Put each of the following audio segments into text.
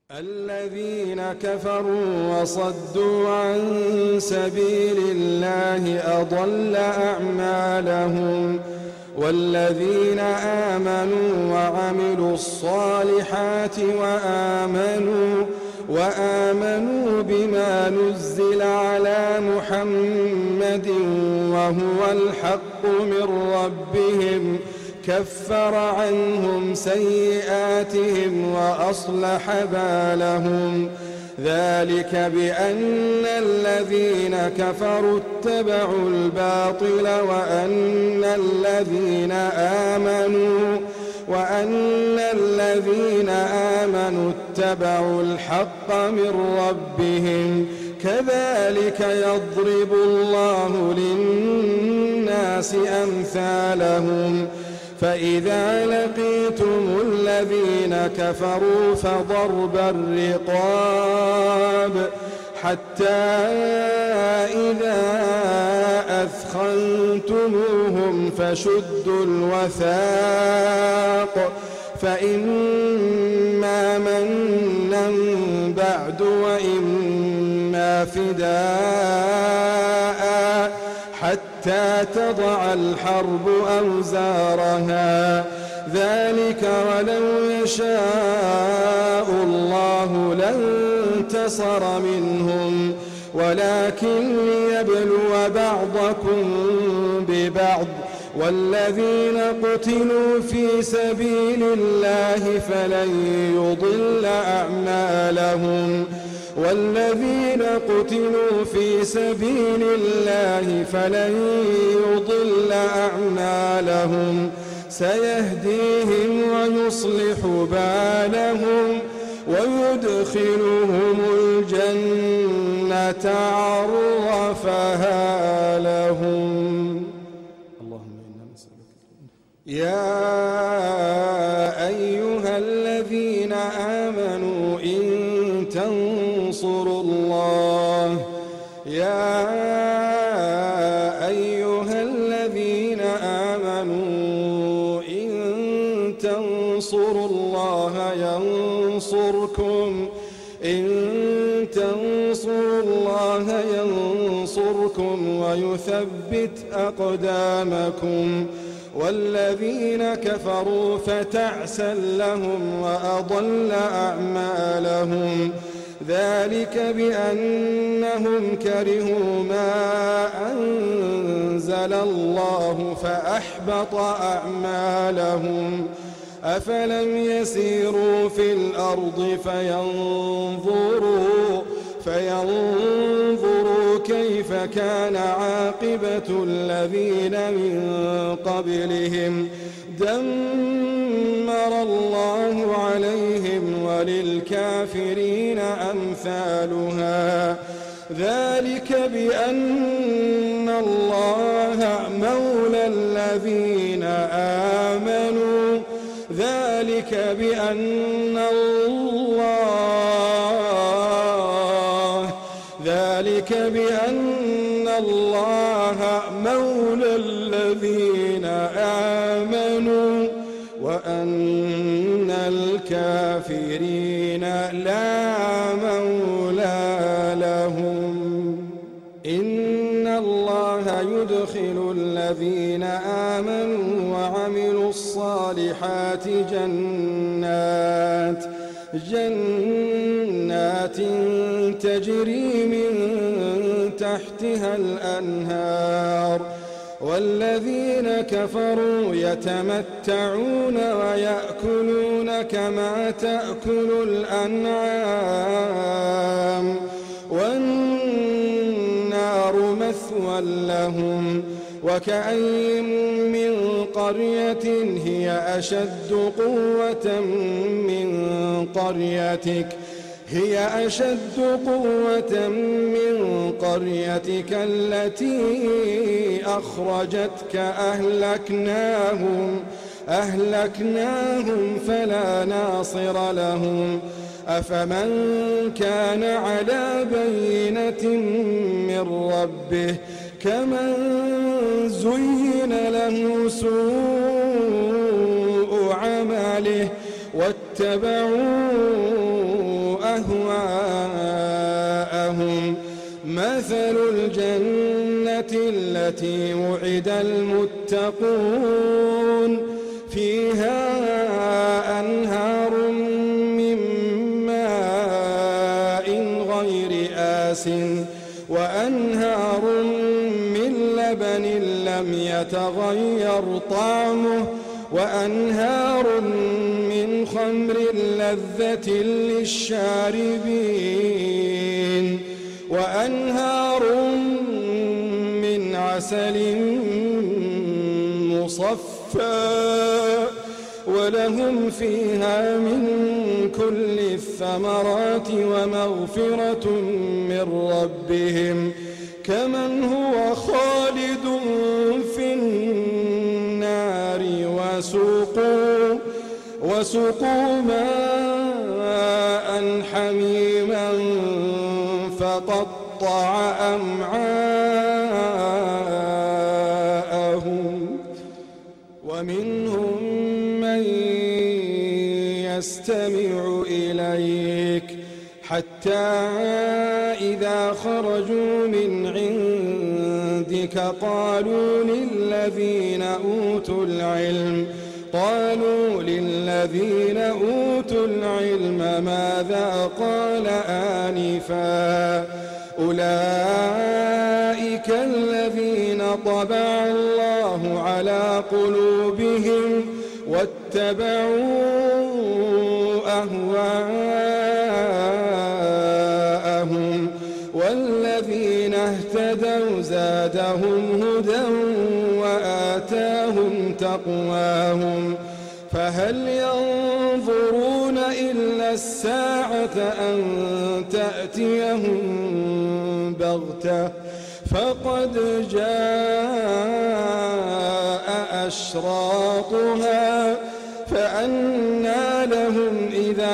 الذين كفروا وصدوا عن سبيل الله أضل أعمالهم والذين آمنوا وعملوا الصالحات وآمنوا بما نزل على محمد وهو الحق من ربهم كفر عنهم سيئاتهم وأصلح بالهم ذلك بأن الذين كفروا اتبعوا الباطل وأن الذين آمنوا اتبعوا الحق من ربهم كذلك يضرب الله للناس أمثالهم فإذا لقيتم الذين كفروا فضرب الرقاب حتى إذا أثخنتموهم فشدوا الوثاق فإما منا بعد وإما فداء حتى تضع الحرب أوزارها ذلك ولو يشاء الله لانتصر منهم ولكن ليبلو بعضكم ببعض والذين قتلوا في سبيل الله فلن يضل أعمالهم والذين قتلوا في سبيل الله فلن يضل أعمالهم سيهديهم ويصلح بالهم ويدخلهم الجنة عرفها لهم. اللهم إنا نسألك يا أيها الذين آمنوا إن تنصروا الله ينصركم ويثبت أقدامكم والذين كفروا فتعسا لهم وأضل أعمالهم ذلك بأنهم كرهوا ما أنزل الله فأحبط أعمالهم أفلم يسيروا في الأرض فينظروا كيف كان عاقبة الذين من قبلهم دمر الله عليهم وللكافرين أمثالها ذلك بأن الله مولى الذين آمنوا ذلك بأن الله مولى الذين آمنوا وأن الكافرين لا مولى لهم. إن الله يدخل الذين آمنوا وعملوا الصالحات جنات تجري من تحتها الأنهار والذين كفروا يتمتعون ويأكلون كما تأكل الأنعام والنار مثوى لهم وكأين من قرية هي أشد قوة من قريتك التي أخرجتك أهلكناهم فلا ناصر لهم أفمن كان على بينة من ربه كمن زين له سوء عمله واتبعوا أهواءهم مثل الجنة التي وعد المتقون فيها أنهار من ماء غير آسٍ وأنهار من لبن لم يتغير طعمه وأنهار من خمر لذة للشاربين وأنهار من عسل مصفى ولهم فيها من كل الثمرات ومغفرة من ربهم كمن هو خالد في النار وسقوا ماء حميما فقطع أمعاءهم ومنهم من يستمع إليك حتى إذا خرجوا من عندك قالوا للذين أوتوا العلم ماذا قال آنفا أولئك الذين طبع الله على قلوبهم واتبعوا أهواءهم والذين اهتدوا زادهم هدى وآتاهم تقواهم فهل ينظرون إلا الساعة أن تأتيهم بغتة فقد جاء أشراطها فأنى لهم إذا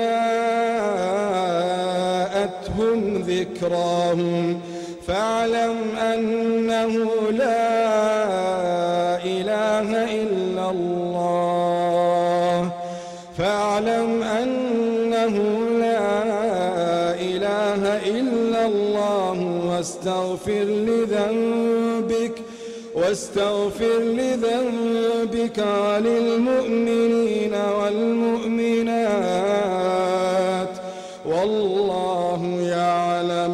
جاءتهم ذكراهم فاعلم أنه لا إله إلا الله واستغفر لذنبك وللمؤمنين والمؤمنات والله يعلم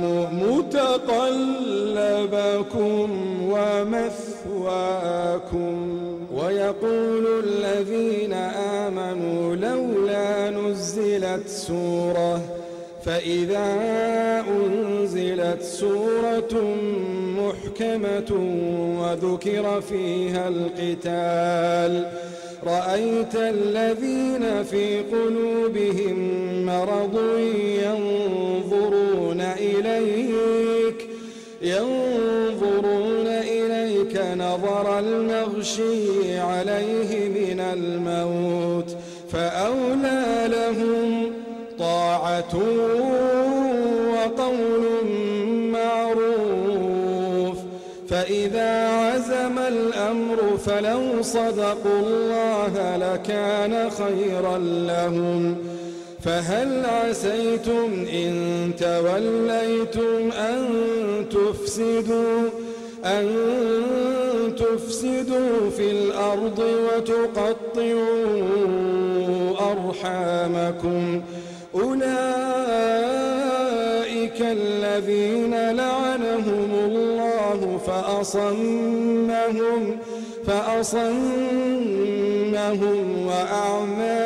متقلبكم ومثواكم ويقول الذين آمنوا لولا نزلت سورة فإذا أنزلت سورة محكمة وذكر فيها القتال رأيت الذين في قلوبهم مرض ينظرون إليك نظر المغشي عليه من الموت فأولى لهم طاعة وقول معروف فإذا عزم الأمر فلو صدقوا الله لكان خيرا لهم فهل عسيتم إن توليتم أن تفسدوا في الأرض وتقطعوا أرحامكم أولئك الذين لعنهم الله فأصمهم وأعمى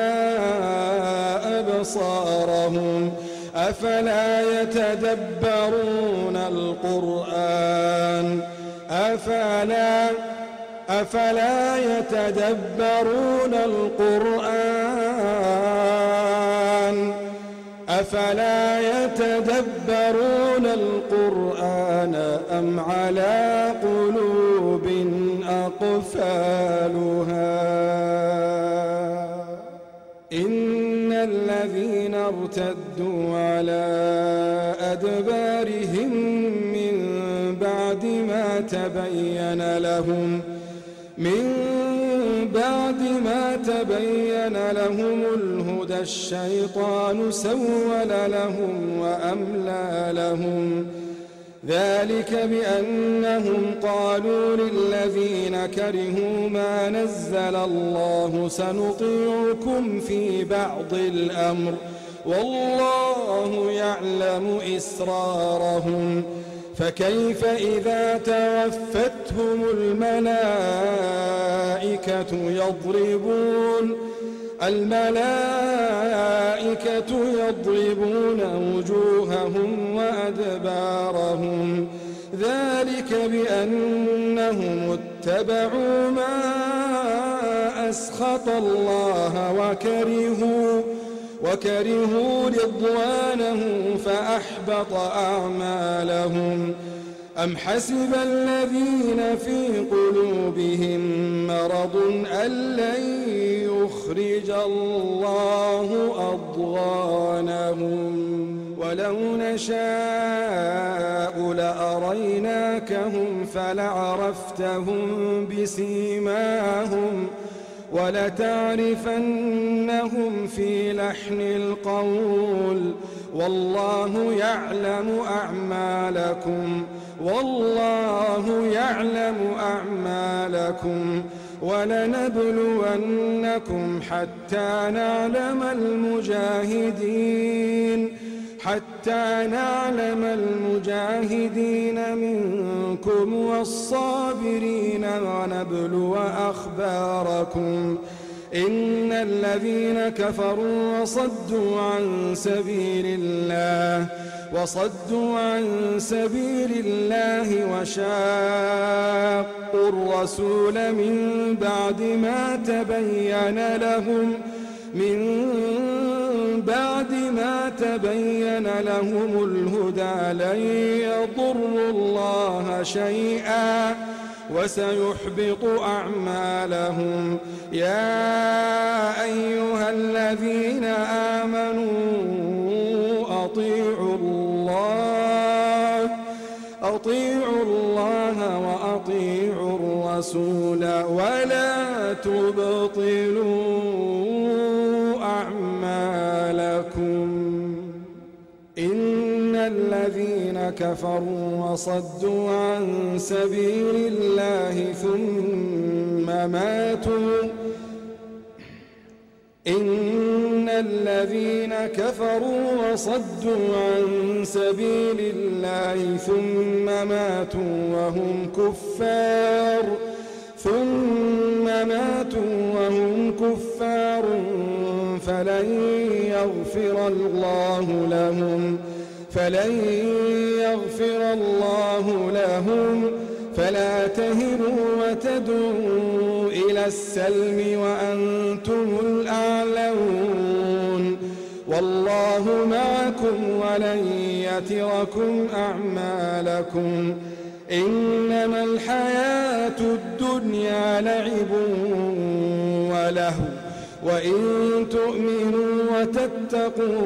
أبصارهم أفلا يتدبرون القرآن أم على قلوب أقفالها إن الذين ارتدوا على أدبارهم من بعد بعد ما تبين لهم الهدى الشيطان سول لهم وأملى لهم ذلك بأنهم قالوا للذين كرهوا ما نزل الله سنطيعكم في بعض الأمر والله يعلم إسرارهم فكيف إذا توفتهم الملائكة يضربون وجوههم وأدبارهم ذلك بأنهم اتبعوا ما أسخط الله وكرهوا رضوانه فأحبط أعمالهم أم حسب الذين في قلوبهم مرض أن لن يخرج الله أضغانهم ولو نشاء لأريناكهم فلعرفتهم بسيماهم ولتعرفنهم في لحن القول والله يعلم أعمالكم ولنبلونكم حتى نعلم المجاهدين منكم والصابرين ونبلو أخباركم إن الذين كفروا وصدوا عن سبيل الله وشاقوا الرسول من بعد ما تبين لهم الهدى لن يضروا الله شيئا وسيحبط أعمالهم يا أيها الذين آمنوا أطيعوا الله وأطيعوا الرسول ولا تبطلوا أعمالكم إن الذين كفروا وصدوا عن سبيل الله ثم ماتوا وهم كفار فلن يغفر الله لهم فلا تهنوا وتدعوا إلى السلم وأنتم الأعلون والله معكم ولن يتركم أعمالكم إنما الحياة الدنيا لعب ولهو وإن تؤمنوا وتتقوا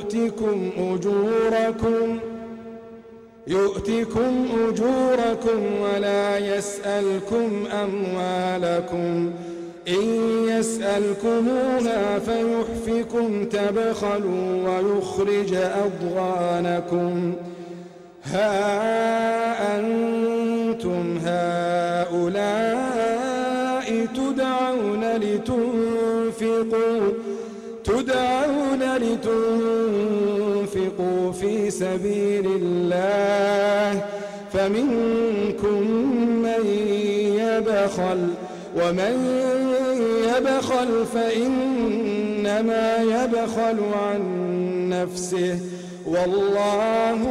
يؤتكم أجوركم ولا يسألكم أموالكم إن يسألكموها فيحفكم تبخلوا ويخرج أضغانكم ها أنتم هؤلاء تدعون لتنفقوا في سبيل الله فمنكم من يبخل ومن يبخل فإنما يبخل عن نفسه والله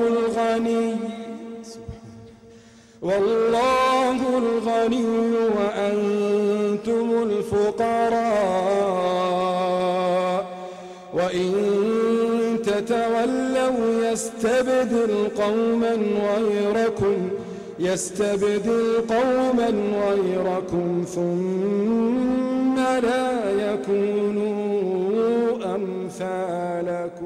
الغني وأنتم الفقراء وإن تتولوا يستبدل قوما غيركم ثم لا يكونوا أمثالكم